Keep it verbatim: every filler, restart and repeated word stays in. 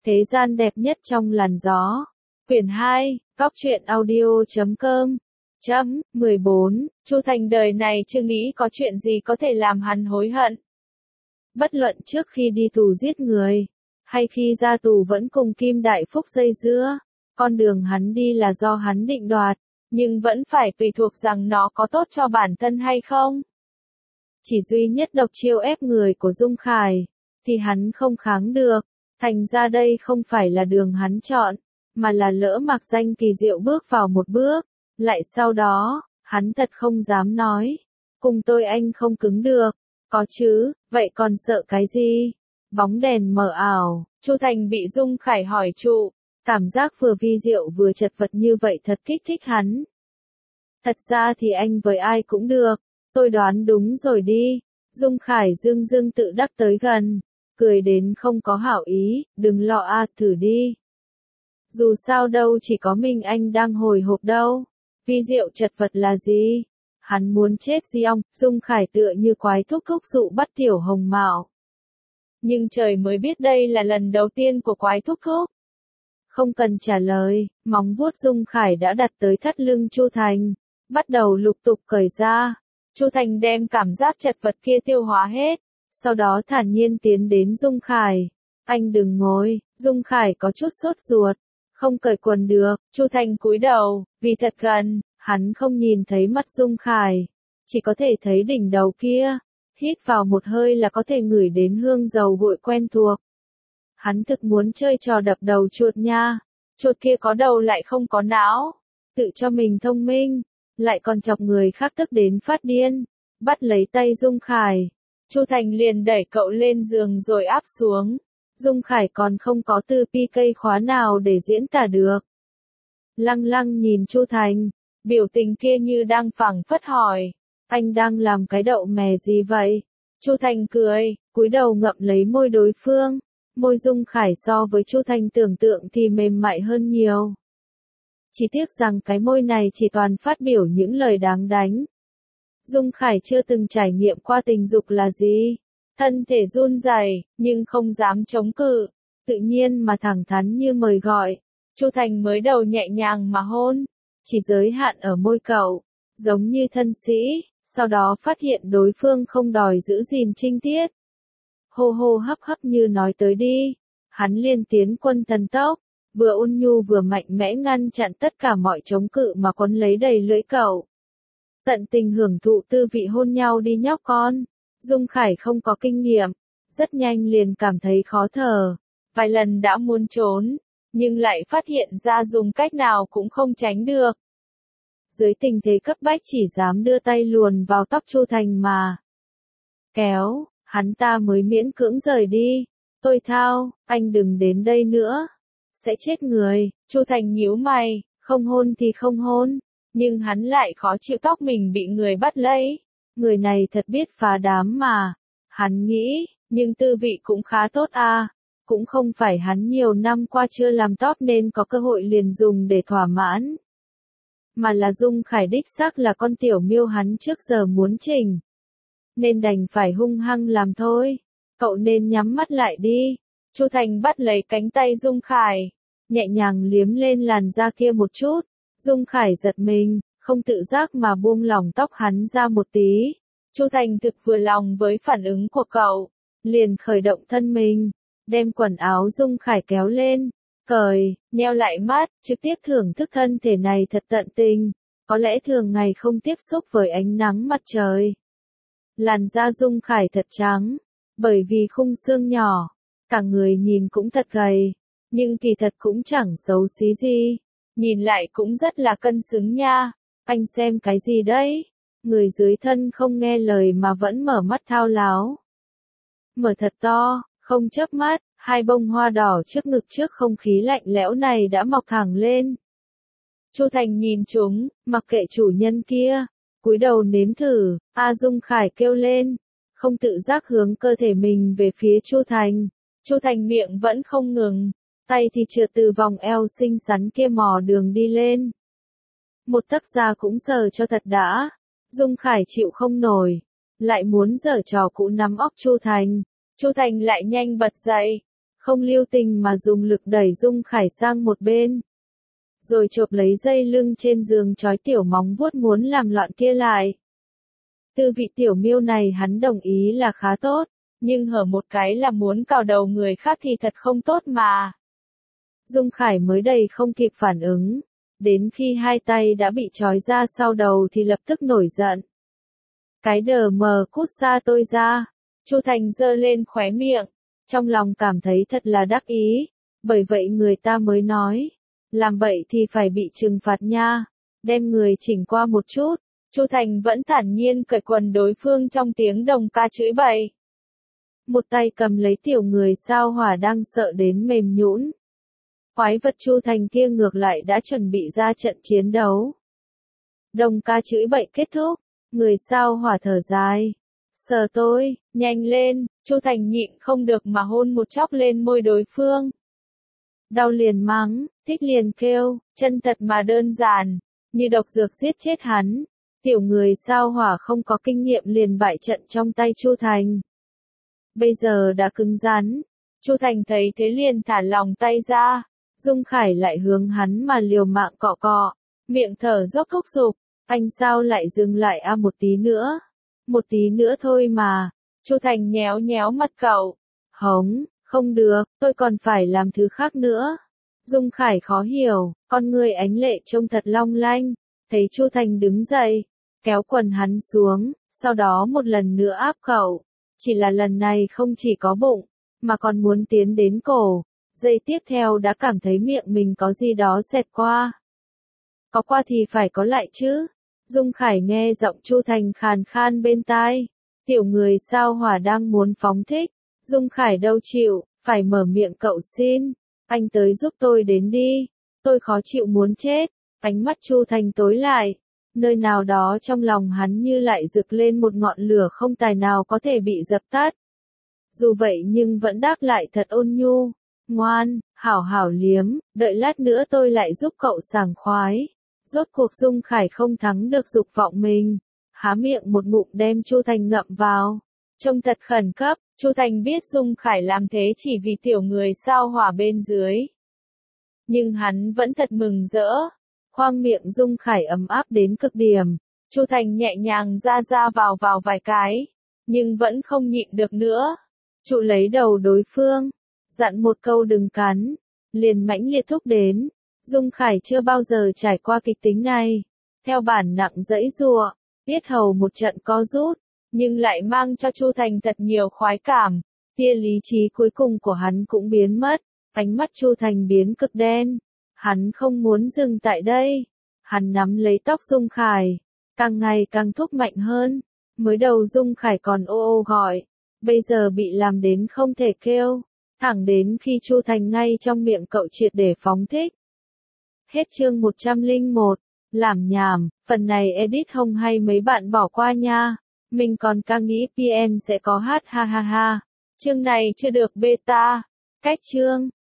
Thế gian đẹp nhất trong làn gió. Quyển hai, Góc truyện audio chấm com. Chấm, mười bốn, Chu Thành đời này chưa nghĩ có chuyện gì có thể làm hắn hối hận. Bất luận trước khi đi tù giết người, hay khi ra tù vẫn cùng Kim Đại Phúc dây dưa, con đường hắn đi là do hắn định đoạt, nhưng vẫn phải tùy thuộc rằng nó có tốt cho bản thân hay không. Chỉ duy nhất độc chiêu ép người của Dung Khải, thì hắn không kháng được, thành ra đây không phải là đường hắn chọn, mà là lỡ mặc danh kỳ diệu bước vào một bước, lại sau đó, hắn thật không dám nói, cùng tôi anh không cứng được, có chứ, vậy còn sợ cái gì? Bóng đèn mờ ảo, Chu Thành bị Dung Khải hỏi trụ, cảm giác vừa vi diệu vừa chật vật như vậy thật kích thích hắn. Thật ra thì anh với ai cũng được, tôi đoán đúng rồi đi. Dung Khải dương dương tự đắc tới gần, cười đến không có hảo ý, đừng lo a, thử đi. Dù sao đâu chỉ có mình anh đang hồi hộp đâu. Vi diệu chật vật là gì? Hắn muốn chết gì ông? Dung Khải tựa như quái thúc thúc dụ bắt tiểu hồng mạo. Nhưng trời mới biết đây là lần đầu tiên của quái thúc thúc. Không cần trả lời, móng vuốt Dung Khải đã đặt tới thắt lưng Chu Thành, bắt đầu lục tục cởi ra. Chu Thành đem cảm giác chật vật kia tiêu hóa hết, sau đó thản nhiên tiến đến Dung Khải. Anh đừng ngồi, Dung Khải có chút sốt ruột, không cởi quần được. Chu Thành cúi đầu, vì thật gần, hắn không nhìn thấy mắt Dung Khải, chỉ có thể thấy đỉnh đầu kia. Hít vào một hơi là có thể ngửi đến hương dầu gội quen thuộc. Hắn thực muốn chơi trò đập đầu chuột nha, chuột kia có đầu lại không có não, tự cho mình thông minh, lại còn chọc người khác tức đến phát điên. Bắt lấy tay Dung Khải, Chu Thành liền đẩy cậu lên giường rồi áp xuống. Dung Khải còn không có từ pi cây khóa nào để diễn tả được. Lăng lăng nhìn Chu Thành, biểu tình kia như đang phảng phất hỏi, anh đang làm cái đậu mè gì vậy? Chu Thành cười, cúi đầu ngậm lấy môi đối phương. Môi Dung Khải so với Chu Thành tưởng tượng thì mềm mại hơn nhiều. Chỉ tiếc rằng cái môi này chỉ toàn phát biểu những lời đáng đánh. Dung Khải chưa từng trải nghiệm qua tình dục là gì. Thân thể run rẩy, nhưng không dám chống cự, tự nhiên mà thẳng thắn như mời gọi. Chu Thành mới đầu nhẹ nhàng mà hôn, chỉ giới hạn ở môi cậu, giống như thân sĩ, sau đó phát hiện đối phương không đòi giữ gìn trinh tiết. Hô hô hấp hấp như nói tới đi, hắn liền tiến quân thần tốc, vừa ôn nhu vừa mạnh mẽ ngăn chặn tất cả mọi chống cự mà quấn lấy đầy lưỡi cậu. Tận tình hưởng thụ tư vị hôn nhau đi nhóc con. Dung Khải không có kinh nghiệm, rất nhanh liền cảm thấy khó thở, vài lần đã muốn trốn, nhưng lại phát hiện ra dùng cách nào cũng không tránh được. Dưới tình thế cấp bách chỉ dám đưa tay luồn vào tóc Chu Thành mà kéo, hắn ta mới miễn cưỡng rời đi. Tôi thao, anh đừng đến đây nữa, sẽ chết người. Chu Thành nhíu mày, không hôn thì không hôn, nhưng hắn lại khó chịu tóc mình bị người bắt lấy. Người này thật biết phá đám mà, hắn nghĩ, nhưng tư vị cũng khá tốt à, cũng không phải hắn nhiều năm qua chưa làm top nên có cơ hội liền dùng để thỏa mãn. Mà là Dung Khải đích xác là con tiểu miêu hắn trước giờ muốn chỉnh. Nên đành phải hung hăng làm thôi, cậu nên nhắm mắt lại đi. Chu Thành bắt lấy cánh tay Dung Khải, nhẹ nhàng liếm lên làn da kia một chút. Dung Khải giật mình, không tự giác mà buông lỏng tóc hắn ra một tí. Chu Thành thực vừa lòng với phản ứng của cậu, liền khởi động thân mình, đem quần áo Dung Khải kéo lên, cởi, nheo lại mắt, trực tiếp thưởng thức thân thể này thật tận tình, có lẽ thường ngày không tiếp xúc với ánh nắng mặt trời. Làn da Dung Khải thật trắng, bởi vì khung xương nhỏ, cả người nhìn cũng thật gầy, nhưng kỳ thật cũng chẳng xấu xí gì, nhìn lại cũng rất là cân xứng nha. Anh xem cái gì đấy? Người dưới thân không nghe lời mà vẫn mở mắt thao láo. Mở thật to, không chớp mắt, hai bông hoa đỏ trước ngực trước không khí lạnh lẽo này đã mọc thẳng lên. Chu Thành nhìn chúng, mặc kệ chủ nhân kia, cúi đầu nếm thử. A Dung Khải kêu lên, không tự giác hướng cơ thể mình về phía Chu Thành. Chu Thành miệng vẫn không ngừng, tay thì trượt từ vòng eo xinh xắn kia mò đường đi lên. Một tấc da cũng sờ cho thật đã. Dung Khải chịu không nổi, lại muốn giở trò cũ nắm óc Chu Thành. Chu Thành lại nhanh bật dậy, không lưu tình mà dùng lực đẩy Dung Khải sang một bên. Rồi chộp lấy dây lưng trên giường trói tiểu móng vuốt muốn làm loạn kia lại. Tư vị tiểu miêu này hắn đồng ý là khá tốt, nhưng hở một cái là muốn cào đầu người khác thì thật không tốt mà. Dung Khải mới đầy không kịp phản ứng, đến khi hai tay đã bị trói ra sau đầu thì lập tức nổi giận. Cái đờ mờ cút xa tôi ra, Chu Thành giơ lên khóe miệng, trong lòng cảm thấy thật là đắc ý, bởi vậy người ta mới nói, làm vậy thì phải bị trừng phạt nha, đem người chỉnh qua một chút. Chu Thành vẫn thản nhiên cởi quần đối phương trong tiếng đồng ca chửi bậy. Một tay cầm lấy tiểu người sao hỏa đang sợ đến mềm nhũn. Quái vật Chu Thành kia ngược lại đã chuẩn bị ra trận chiến đấu. Đồng ca chửi bậy kết thúc, người sao hỏa thở dài. Sờ tôi, nhanh lên, Chu Thành nhịn không được mà hôn một chóc lên môi đối phương. Đau liền mắng, thích liền kêu, chân thật mà đơn giản, như độc dược giết chết hắn. Tiểu người sao hỏa không có kinh nghiệm liền bại trận trong tay Chu Thành. Bây giờ đã cứng rắn, Chu Thành thấy thế liền thả lòng tay ra, Dung Khải lại hướng hắn mà liều mạng cọ cọ, miệng thở dốc thúc giục, anh sao lại dừng lại a à một tí nữa, một tí nữa thôi mà. Chu Thành nhéo nhéo mặt cậu, hống, không được, tôi còn phải làm thứ khác nữa. Dung Khải khó hiểu, con người ánh lệ trông thật long lanh, thấy Chu Thành đứng dậy, kéo quần hắn xuống, sau đó một lần nữa áp cậu. Chỉ là lần này không chỉ có bụng, mà còn muốn tiến đến cổ. Giây tiếp theo đã cảm thấy miệng mình có gì đó xẹt qua. Có qua thì phải có lại chứ. Dung Khải nghe giọng Chu Thành khàn khan bên tai. Tiểu người sao hỏa đang muốn phóng thích. Dung Khải đâu chịu, phải mở miệng cậu xin. Anh tới giúp tôi đến đi. Tôi khó chịu muốn chết. Ánh mắt Chu Thành tối lại. Nơi nào đó trong lòng hắn như lại rực lên một ngọn lửa không tài nào có thể bị dập tắt. Dù vậy nhưng vẫn đáp lại thật ôn nhu. Ngoan, hảo hảo liếm, đợi lát nữa tôi lại giúp cậu sảng khoái. Rốt cuộc Dung Khải không thắng được dục vọng mình. Há miệng một ngụm đem Chu Thành ngậm vào. Trông thật khẩn cấp, Chu Thành biết Dung Khải làm thế chỉ vì tiểu người sao hỏa bên dưới. Nhưng hắn vẫn thật mừng rỡ. Khoang miệng Dung Khải ấm áp đến cực điểm. Chu Thành nhẹ nhàng ra ra vào vào vài cái. Nhưng vẫn không nhịn được nữa. Trụ lấy đầu đối phương. Dặn một câu đừng cắn. Liền mãnh liệt thúc đến. Dung Khải chưa bao giờ trải qua kịch tính này. Theo bản nặng dẫy giụa. Yết hầu một trận co rút. Nhưng lại mang cho Chu Thành thật nhiều khoái cảm. Tia lý trí cuối cùng của hắn cũng biến mất. Ánh mắt Chu Thành biến cực đen. Hắn không muốn dừng tại đây. Hắn nắm lấy tóc Dung Khải. Càng ngày càng thúc mạnh hơn. Mới đầu Dung Khải còn ô ô gọi. Bây giờ bị làm đến không thể kêu. Thẳng đến khi Chu Thành ngay trong miệng cậu triệt để phóng thích. Hết chương một trăm lẻ một. Làm nhảm. Phần này edit không hay mấy bạn bỏ qua nha. Mình còn càng nghĩ pê en sẽ có hát ha ha ha. Chương này chưa được beta. Cách chương.